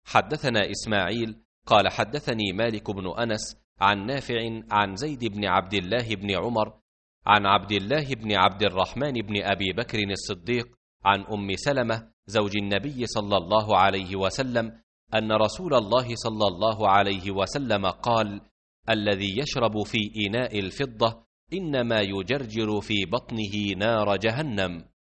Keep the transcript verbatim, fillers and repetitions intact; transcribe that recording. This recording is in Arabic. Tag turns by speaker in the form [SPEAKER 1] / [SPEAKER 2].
[SPEAKER 1] حدثنا إسماعيل قال حدثني مالك بن أنس عن نافع عن زيد بن عبد الله بن عمر عن عبد الله بن عبد الرحمن بن أبي بكر الصديق عن أم سلمة زوج النبي صلى الله عليه وسلم أن رسول الله صلى الله عليه وسلم قال: الذي يشرب في إناء الفضة إنما يجرجر في بطنه نار جهنم.